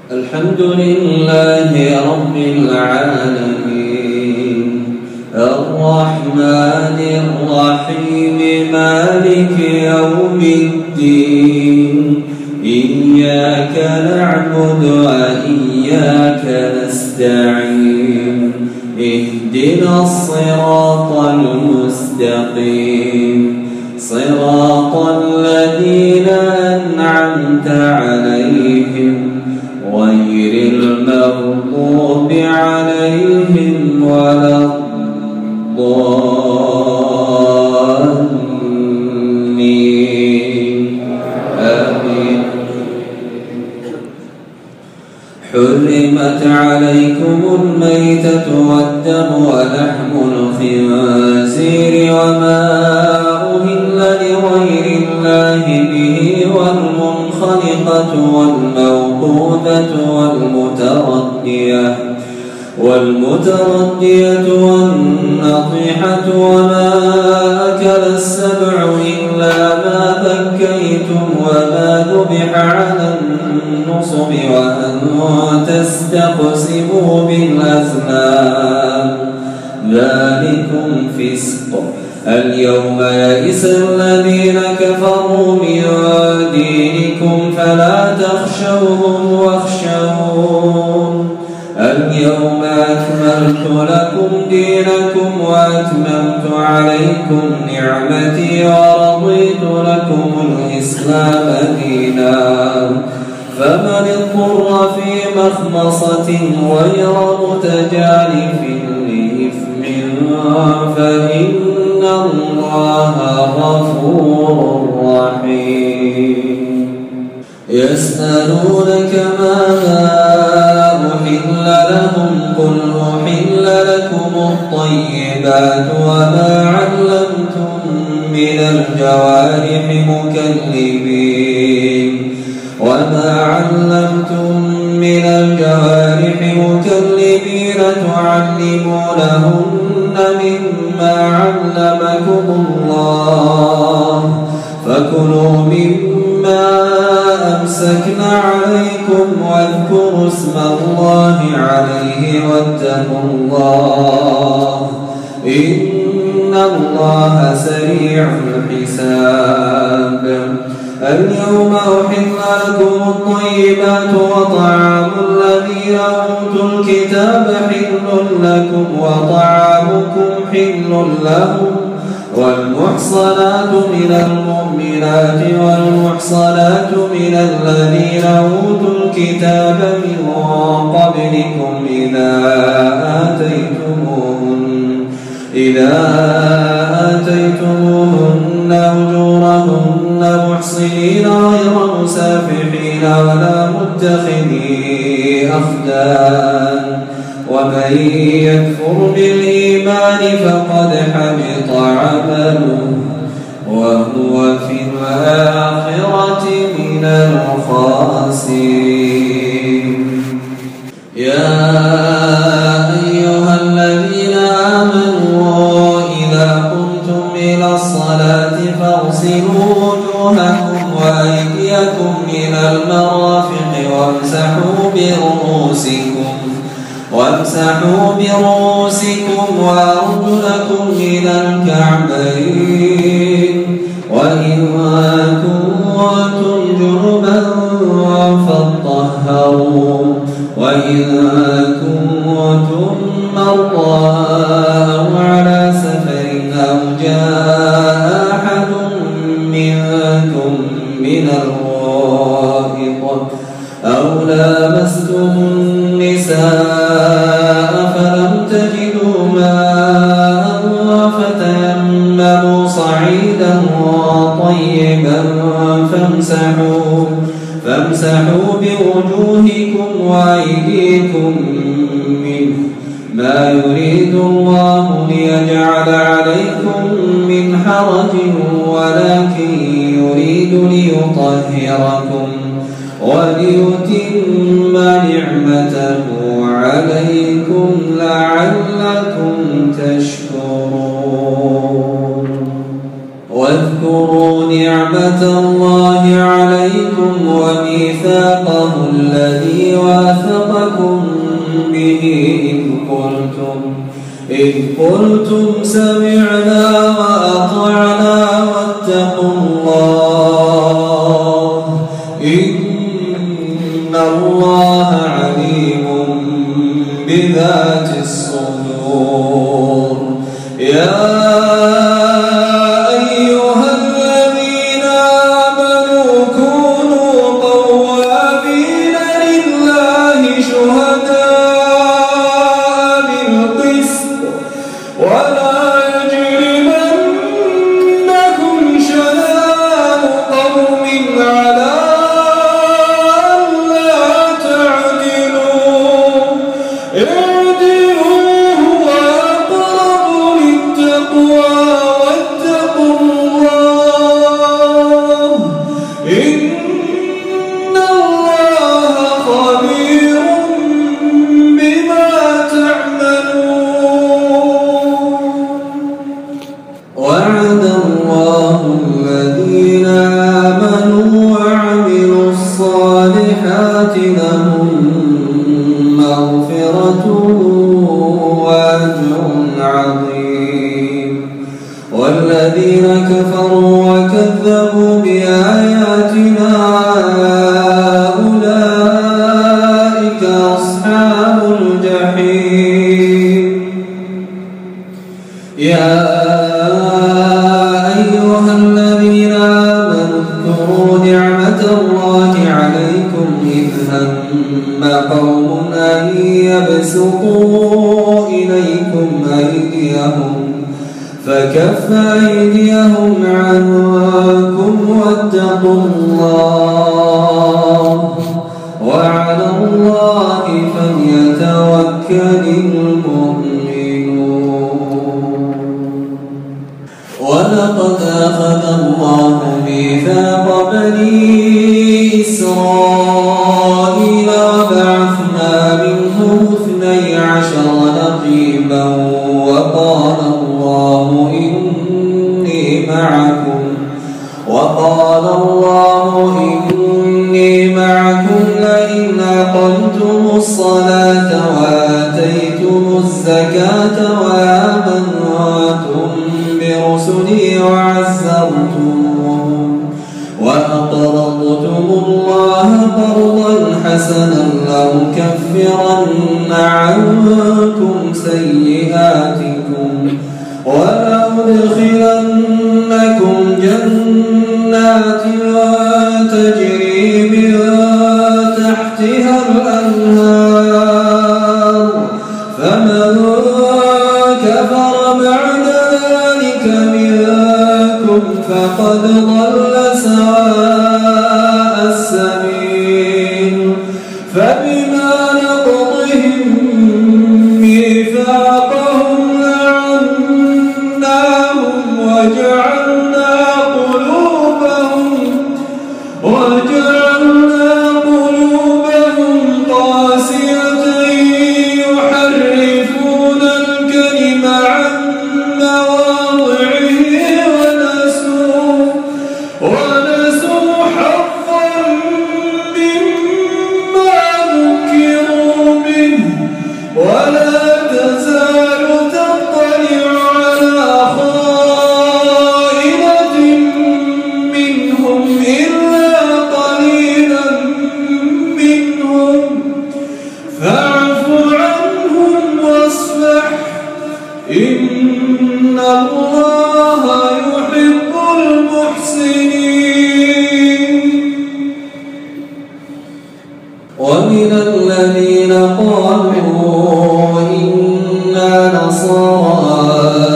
الحمد لله رب العالمين الرحمن الرحيم مالك يوم الدين إياك نعبد وإياك نستعين اهدنا الصراط المستقيم صراط الذين أنعمت عليهم غير المغضوب عليهم ولا الضالين آمين. حرمت عليكم الميتة والدم ولحم الخنزير وما أهل لغير الله به والمنخنقة والموقوذة والمتردية والنطيحة وما أكل السبع إلا ما ذكيتم وما ذبح على النصب وأن تستقسموا بالأزلام ذلكم فسق. اليوم يئس الذين كفروا من دينكم فلا تخشوهم واخشون. اليوم أكملت لكم دينكم وأتممت عليكم نعمتي ورضيت لكم الإسلام دينا فمن اضطر في مخمصة غير متجانف لإثم فإن الله غفور رحيم. يسألونك ماذا أحل لهم قل أحل لكم الطيبات وما علمتم من الجوارح مكلبين تعلمونهن مما علمكم الله فكلوا مما أمسكن عليكم واذكروا اسم الله عليه واتقوا الله إن الله سريع الحساب. اليوم أحل لكم الطيبات وطعام الذين أوتوا الكتاب حل لكم وطعامكم حل لهم والمحصنات من المؤمنات والمحصنات من الذين أوتوا الكتاب من قبلكم إذا آتيتموهن أجورهن محصنين غير مسافحين ولا متخذي أخدان ومن يكفر بالإيمان فقد حبط عمله وهو في الآخرة من الخاسرين. يا أيها الذين آمنوا إذا قمتم إلى الصلاة فاغسلوا وجوهكم وأيديكم إلى المرافق وامسحوا برؤوسكم وأرجلكم إلى الكعبين وإن كنتم جنبا فاطهروا وإن كنتم مرضى أو على سفر أو جاء أحد منكم من الغائط أو لامستم النساء فلم تجدوا ماء فتيمموا صعيدا طيبا فامسحوا بوجوهكم وأيديكم منه ما يريد الله ليجعل عليكم من حرج ولكن يريد ليطهركم وليتم نعمته عليكم لعلكم تشكرون. واذكروا نعمة الله عليكم وميثاقه الذي واثقكم به إذ قلتم سمعنا وأطعنا واتقوا الله إن الله عليم بذات الصدور. يا أيها الذين آمنوا كونوا قوامين لله شهداء بالقسط ولا يجرمنكم شنآن قوم على ألا تعدلوا اعدلوا هو أقرب للتقوى واتقوا الله إن الله خبير بما تعملون. وعد الله الذين آمنوا وعملوا الصالحات لهم مغفرة وأجر عظيم. والذين كفروا وكذبوا بآياتنا أولئك أصحاب الجحيم. يا أيها الذين آمنوا اذكروا نعمة الله عليكم إذ هم قوم أن يبسطوا إليكم أيديهم فكف أيديهم عنكم واتقوا الله وعلى الله فليتوكل المؤمنون. ولقد أخذ الله ميثاق بني إسرائيل وبعثنا منهم 12 نقيبا وقال الله إني معكم لئن أقمتم الصلاة وآتيتم الزكاة وآمنتم برسلي وعزرتموهم وأقرضتم الله قرضا حسنا لأكفرن عنكم سيئاتكم ولأدخلنكم جنات تجري من تحتها الأنهار فمن كفر بعد ذلك منكم فقد ضل سواء السبيل. فبما نقضهم ميثاقهم لعناهم وجعلنا قلوبهم قاسية يحرفون الكلم عن مواضعه ونسوا حظا مما ذكروا به ولا تزال تطلع على خائنة منهم إلا قليلا منهم فاعف عنهم واصفح إن الله يحب المحسنين. ومن الذين قالوا إنا نصارى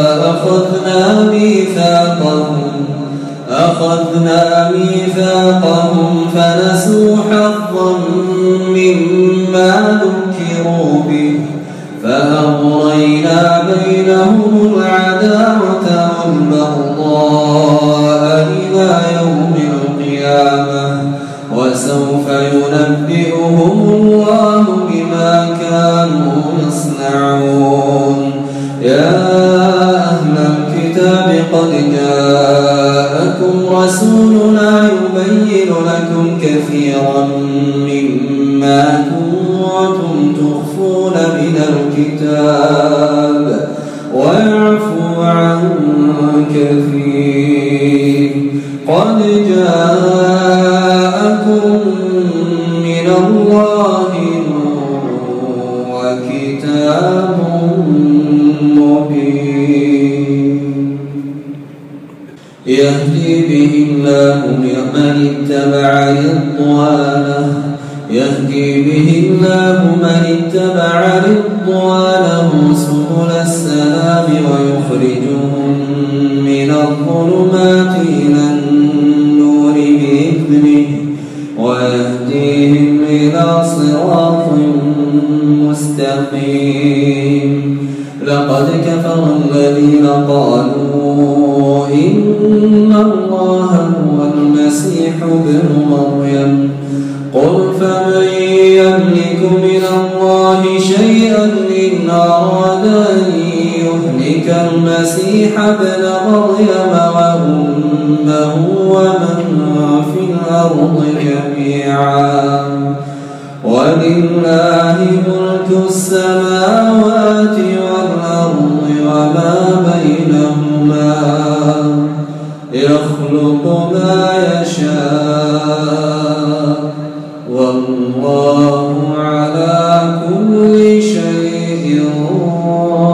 أخذنا ميثاقهم فنسوا حظا مما ذكروا به فأغرينا بينهم العداوة والبغضاء إلى يوم القيامة وسوف ينبئهم الله بما كانوا يصنعون. يا أهل الكتاب قد جاءكم رسولنا يبين لكم كثيرا مما ما كنتم تخفون من الكتاب ويعفو عن كثير. قد جاءكم من الله نور وكتاب مبين يهدي به الله من اتبع رضوانه سبل السلام ويخرجهم من الظلمات إلى النور بإذنه ويهديهم إلى صراط مستقيم. لقد كفر الذين قالوا إن الله هو المسيح ابن مريم قل فمن يملك من الله شيئا إن أراد أن يهلك المسيح ابن مريم وأمه ومن في الأرض جميعا ولله ملك السماوات والأرض وما بينهما يخلق ما يشاء والله على كل شيء